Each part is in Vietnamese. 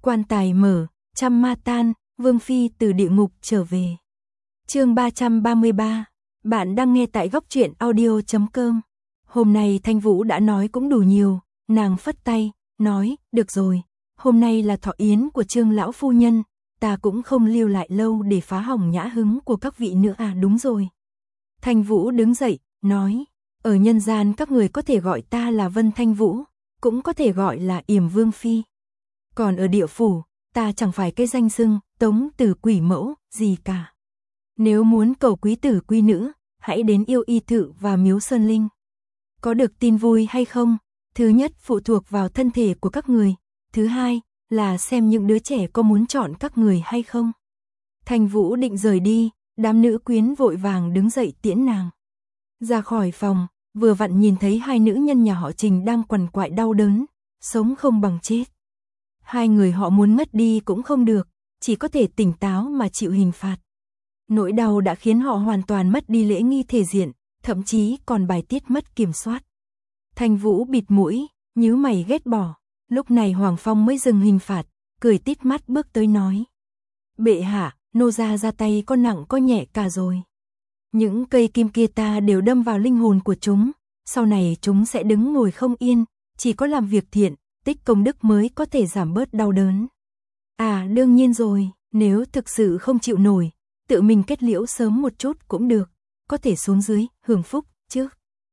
Quan tài mở, trăm ma tan, Vương Phi từ địa ngục trở về. Chương 333, bạn đang nghe tại góc truyện audio.com. Hôm nay Thanh Vũ đã nói cũng đủ nhiều, nàng phất tay, nói, được rồi, hôm nay là thọ yến của Trương lão phu nhân, ta cũng không lưu lại lâu để phá hỏng nhã hứng của các vị nữa à. Đúng rồi. Thanh Vũ đứng dậy, nói, ở nhân gian các người có thể gọi ta là Vân Thanh Vũ, cũng có thể gọi là Yểm Vương Phi. Còn ở địa phủ, ta chẳng phải cái danh xưng Tống Tử Quỷ Mẫu gì cả. Nếu muốn cầu quý tử quý nữ, hãy đến Yêu Y Thự và Miếu Sơn Linh. Có được tin vui hay không? Thứ nhất phụ thuộc vào thân thể của các người, thứ hai là xem những đứa trẻ có muốn chọn các người hay không. Thanh Vũ định rời đi, đám nữ quyến vội vàng đứng dậy tiễn nàng. Ra khỏi phòng, vừa vặn nhìn thấy hai nữ nhân nhà họ Trình đang quằn quại đau đớn, sống không bằng chết. Hai người họ muốn ngất đi cũng không được, chỉ có thể tỉnh táo mà chịu hình phạt. Nỗi đau đã khiến họ hoàn toàn mất đi lễ nghi thể diện, thậm chí còn bài tiết mất kiểm soát. Thanh Vũ bịt mũi, nhíu mày ghét bỏ. Lúc này Hoàng Phong mới dừng hình phạt, cười tít mắt bước tới nói. Bệ hạ, nô gia ra tay có nặng có nhẹ cả rồi. Những cây kim kia ta đều đâm vào linh hồn của chúng, sau này chúng sẽ đứng ngồi không yên, chỉ có làm việc thiện, tích công đức mới có thể giảm bớt đau đớn. À đương nhiên rồi, nếu thực sự không chịu nổi, tự mình kết liễu sớm một chút cũng được, có thể xuống dưới, hưởng phúc, chứ.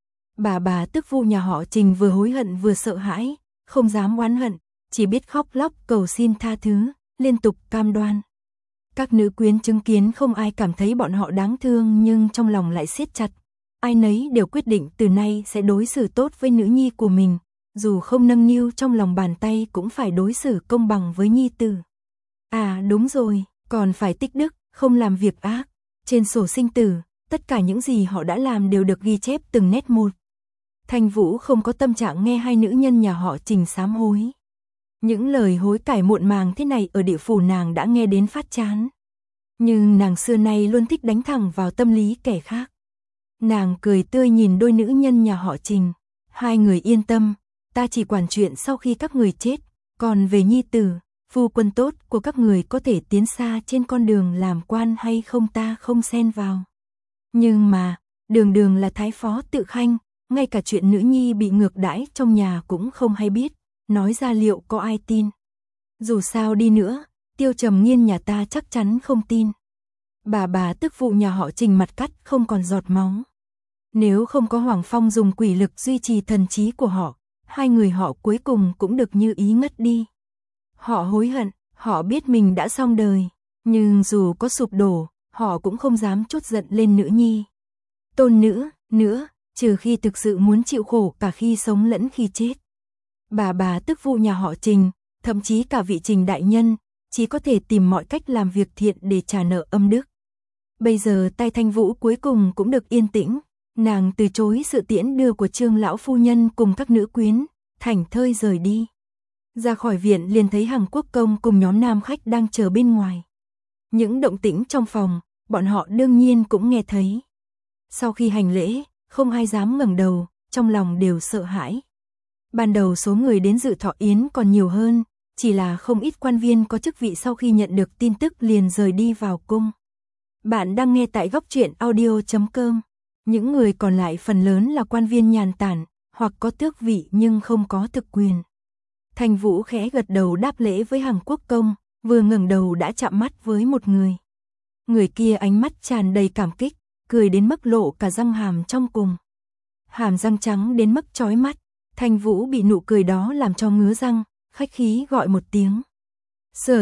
Bà tức vu nhà họ Trình vừa hối hận vừa sợ hãi, không dám oán hận, chỉ biết khóc lóc cầu xin tha thứ, liên tục cam đoan. Các nữ quyến chứng kiến không ai cảm thấy bọn họ đáng thương nhưng trong lòng lại siết chặt. Ai nấy đều quyết định từ nay sẽ đối xử tốt với nữ nhi của mình, dù không nâng niu trong lòng bàn tay cũng phải đối xử công bằng với nhi tử. À đúng rồi, còn phải tích đức, không làm việc ác. Trên sổ sinh tử, tất cả những gì họ đã làm đều được ghi chép từng nét một. Thanh Vũ không có tâm trạng nghe hai nữ nhân nhà họ Trình sám hối. Những lời hối cải muộn màng thế này ở địa phủ nàng đã nghe đến phát chán. Nhưng nàng xưa nay luôn thích đánh thẳng vào tâm lý kẻ khác. Nàng cười tươi nhìn đôi nữ nhân nhà họ Trình. Hai người yên tâm, ta chỉ quản chuyện sau khi các người chết. Còn về nhi tử, phu quân tốt của các người có thể tiến xa trên con đường làm quan hay không ta không xen vào. Nhưng mà, đường là thái phó tự khanh, ngay cả chuyện nữ nhi bị ngược đãi trong nhà cũng không hay biết. Nói ra liệu có ai tin? Dù sao đi nữa, Tiêu Trầm Nghiên nhà ta chắc chắn không tin. Bà tức phụ nhà họ Trình mặt cắt không còn giọt máu. Nếu không có Hoàng Phong dùng quỷ lực duy trì thần trí của họ, hai người họ cuối cùng cũng được như ý ngất đi. Họ hối hận, họ biết mình đã xong đời, nhưng dù có sụp đổ, họ cũng không dám trút giận lên nữ nhi. Tôn nữ, nữa, trừ khi thực sự muốn chịu khổ cả khi sống lẫn khi chết. Bà tức phụ nhà họ Trình, thậm chí cả vị Trình đại nhân, chỉ có thể tìm mọi cách làm việc thiện để trả nợ âm đức. Bây giờ tay Thanh Vũ cuối cùng cũng được yên tĩnh, nàng từ chối sự tiễn đưa của Trương lão phu nhân cùng các nữ quyến, thảnh thơi rời đi. Ra khỏi viện liền thấy Hằng Quốc công cùng nhóm nam khách đang chờ bên ngoài. Những động tĩnh trong phòng, bọn họ đương nhiên cũng nghe thấy. Sau khi hành lễ, không ai dám ngẩng đầu, trong lòng đều sợ hãi. Ban đầu số người đến dự thọ yến còn nhiều hơn, chỉ là không ít quan viên có chức vị sau khi nhận được tin tức liền rời đi vào cung. Bạn đang nghe tại góc truyện audio.com. Những người còn lại phần lớn là quan viên nhàn tản, hoặc có tước vị nhưng không có thực quyền. Thanh Vũ khẽ gật đầu đáp lễ với Hằng Quốc công, vừa ngẩng đầu đã chạm mắt với một người. Người kia ánh mắt tràn đầy cảm kích, cười đến mức lộ cả răng hàm trong cùng. Hàm răng trắng đến mức chói mắt. Thanh Vũ bị nụ cười đó làm cho ngứa răng, khách khí gọi một tiếng. Sở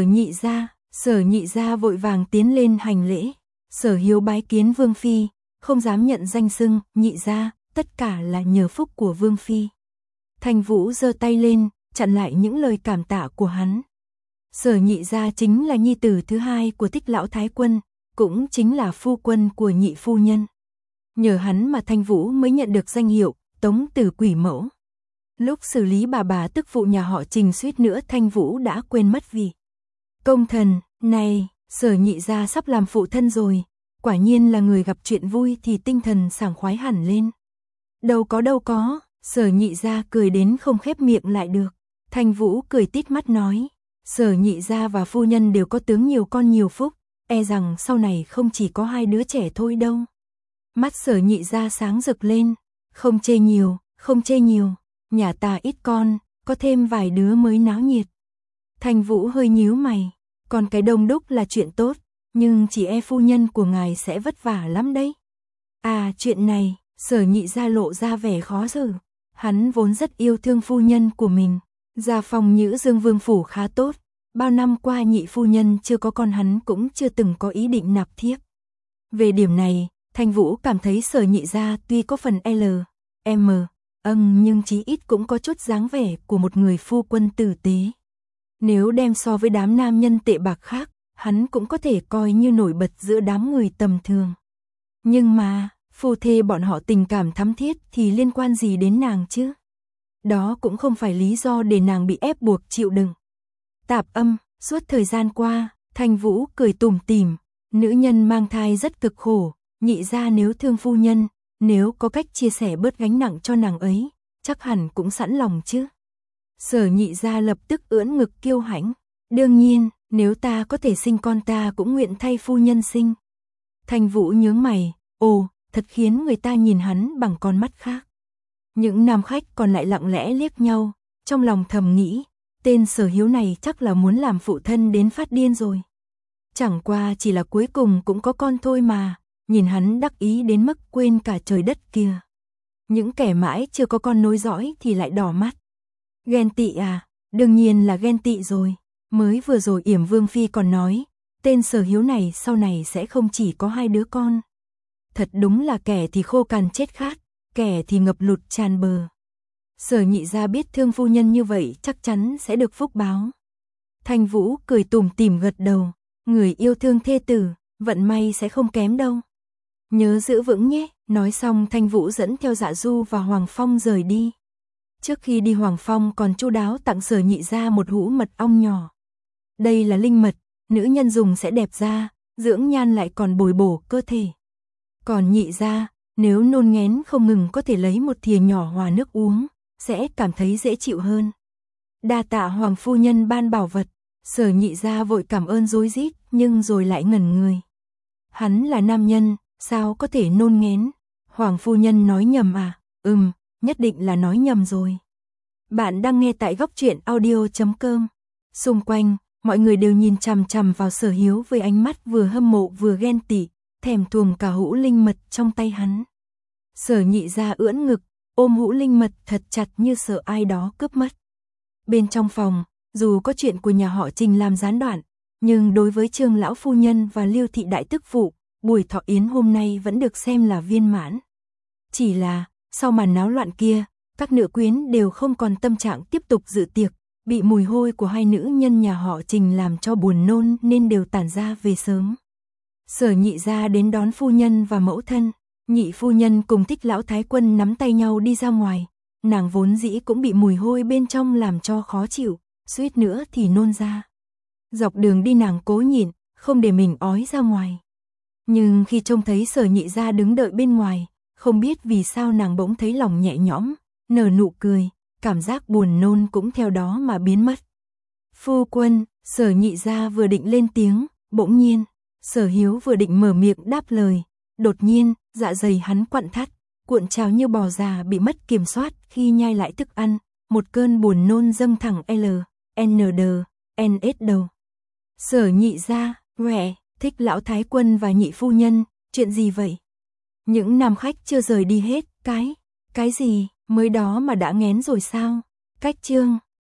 nhị gia vội vàng tiến lên hành lễ. Sở Hiếu bái kiến Vương Phi, không dám nhận danh xưng nhị gia, tất cả là nhờ phúc của Vương Phi. Thanh Vũ giơ tay lên, chặn lại những lời cảm tạ của hắn. Sở nhị gia chính là nhi tử thứ hai của Thích lão thái quân, cũng chính là phu quân của nhị phu nhân. Nhờ hắn mà Thanh Vũ mới nhận được danh hiệu Tống Tử Quỷ Mẫu. Lúc xử lý bà tức phụ nhà họ Trình suýt nữa Thanh Vũ đã quên mất vị. Công thần, này, Sở nhị gia sắp làm phụ thân rồi, quả nhiên là người gặp chuyện vui thì tinh thần sảng khoái hẳn lên. Đâu có, Sở nhị gia cười đến không khép miệng lại được. Thanh Vũ cười tít mắt nói, Sở Nhị gia và phu nhân đều có tướng nhiều con nhiều phúc, e rằng sau này không chỉ có 2 đứa trẻ thôi đâu. Mắt Sở Nhị gia sáng rực lên, không chê nhiều, không chê nhiều, nhà ta ít con, có thêm vài đứa mới náo nhiệt. Thanh Vũ hơi nhíu mày, còn cái đông đúc là chuyện tốt, nhưng chỉ e phu nhân của ngài sẽ vất vả lắm đấy. À, chuyện này, Sở Nhị gia lộ ra vẻ khó xử, hắn vốn rất yêu thương phu nhân của mình, gia phong Nhữ Dương Vương phủ khá tốt, bao năm qua nhị phu nhân chưa có con hắn cũng chưa từng có ý định nạp thiếp. Về điểm này, Thanh Vũ cảm thấy Sở Nhị gia tuy có phần nhưng chí ít cũng có chút dáng vẻ của một người phu quân tử tế. Nếu đem so với đám nam nhân tệ bạc khác, hắn cũng có thể coi như nổi bật giữa đám người tầm thường. Nhưng mà, phu thê bọn họ tình cảm thắm thiết thì liên quan gì đến nàng chứ? Đó cũng không phải lý do để nàng bị ép buộc chịu đựng. Tạp âm, suốt thời gian qua, Thanh Vũ cười tủm tỉm, nữ nhân mang thai rất cực khổ, Nhị gia nếu thương phu nhân, nếu có cách chia sẻ bớt gánh nặng cho nàng ấy, chắc hẳn cũng sẵn lòng chứ. Sở Nhị gia lập tức ưỡn ngực kiêu hãnh, đương nhiên, nếu ta có thể sinh con ta cũng nguyện thay phu nhân sinh. Thanh Vũ nhướng mày, ồ, thật khiến người ta nhìn hắn bằng con mắt khác. Những nam khách còn lại lặng lẽ liếc nhau, trong lòng thầm nghĩ, tên Sở Hiếu này chắc là muốn làm phụ thân đến phát điên rồi. Chẳng qua chỉ là cuối cùng cũng có con thôi mà, nhìn hắn đắc ý đến mức quên cả trời đất kia. Những kẻ mãi chưa có con nối dõi thì lại đỏ mắt. Ghen tị à, đương nhiên là ghen tị rồi. Mới vừa rồi Yểm Vương Phi còn nói, tên Sở Hiếu này sau này sẽ không chỉ có 2 đứa con. Thật đúng là kẻ thì khô cằn chết khát, kẻ thì ngập lụt tràn bờ. Sở Nhị gia biết thương phu nhân như vậy chắc chắn sẽ được phúc báo. Thanh Vũ cười tủm tỉm gật đầu, người yêu thương thê tử, vận may sẽ không kém đâu. Nhớ giữ vững nhé, nói xong Thanh Vũ dẫn theo Dạ Du và Hoàng Phong rời đi. Trước khi đi Hoàng Phong còn chu đáo tặng Sở Nhị gia một hũ mật ong nhỏ. Đây là linh mật, nữ nhân dùng sẽ đẹp da, dưỡng nhan lại còn bồi bổ cơ thể. Còn Nhị gia, nếu nôn nghén không ngừng có thể lấy một thìa nhỏ hòa nước uống, sẽ cảm thấy dễ chịu hơn. Đa tạ Hoàng phu nhân ban bảo vật, Sở Nhị gia vội cảm ơn rối rít, nhưng rồi lại ngẩn người. Hắn là nam nhân, sao có thể nôn nghén? Hoàng phu nhân nói nhầm à? Nhất định là nói nhầm rồi. Bạn đang nghe tại góc truyện audio.com. Xung quanh, mọi người đều nhìn chằm chằm vào Sở Hiếu với ánh mắt vừa hâm mộ vừa ghen tị, thèm thuồng cả hũ linh mật trong tay hắn. Sở Nhị gia ưỡn ngực, ôm hũ linh mật thật chặt như sợ ai đó cướp mất. Bên trong phòng, dù có chuyện của nhà họ Trình làm gián đoạn, nhưng đối với Trương lão phu nhân và Lưu thị đại tức phụ, buổi thọ yến hôm nay vẫn được xem là viên mãn. Chỉ là, sau màn náo loạn kia, các nữ quyến đều không còn tâm trạng tiếp tục dự tiệc, bị mùi hôi của 2 nữ nhân nhà họ Trình làm cho buồn nôn nên đều tản ra về sớm. Sở Nhị gia đến đón phu nhân và mẫu thân, Nhị phu nhân cùng Thích lão thái quân nắm tay nhau đi ra ngoài, nàng vốn dĩ cũng bị mùi hôi bên trong làm cho khó chịu, suýt nữa thì nôn ra. Dọc đường đi nàng cố nhịn, không để mình ói ra ngoài. Nhưng khi trông thấy Sở Nhị gia đứng đợi bên ngoài, không biết vì sao nàng bỗng thấy lòng nhẹ nhõm, nở nụ cười, cảm giác buồn nôn cũng theo đó mà biến mất. Phu quân, Sở Nhị gia vừa định lên tiếng, bỗng nhiên, Sở Hiếu vừa định mở miệng đáp lời, đột nhiên, dạ dày hắn quặn thắt, cuộn trào như bò già bị mất kiểm soát khi nhai lại thức ăn, một cơn buồn nôn dâng thẳng NS đầu. Sở Nhị gia, Thích lão thái quân và Nhị phu nhân, chuyện gì vậy? Những nam khách chưa rời đi hết, cái gì, mới đó mà đã nghén rồi sao? Cách chương